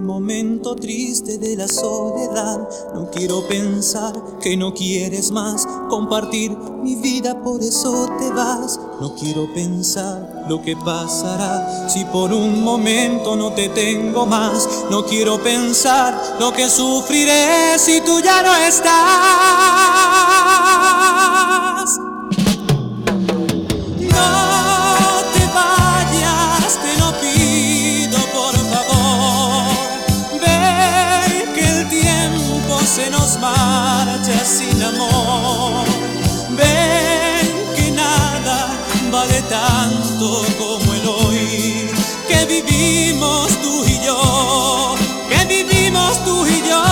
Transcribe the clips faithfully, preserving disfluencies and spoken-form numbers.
momento triste de la soledad. No quiero pensar que no quieres más compartir mi vida, por eso te vas. No quiero pensar lo que pasará si por un momento no te tengo más. No quiero pensar lo que sufriré si tú ya no estás. Se nos marcha sin amor. Ven que nada vale tanto como el hoy que vivimos tú y yo, que vivimos tú y yo.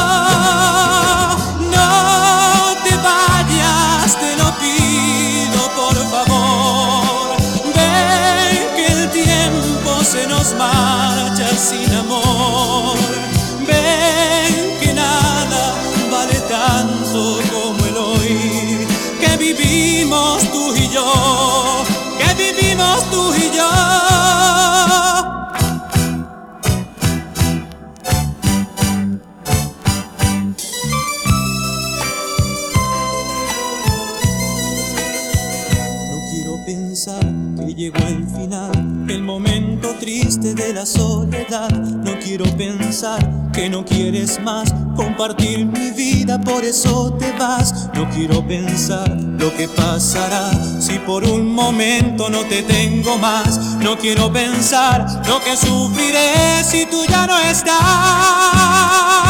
No te vayas, te lo pido por favor. Ven que el tiempo se nos marcha sin amor. Ven que nada vale tanto como el hoy que vivimos tú y yo, que vivimos tú y yo. No quiero pensar que llegó el final, el momento triste de la soledad. No quiero pensar que no quieres más compartir mi vida, por eso te vas. No quiero pensar lo que pasará si por un momento no te tengo más. No quiero pensar lo que sufriré si tú ya no estás.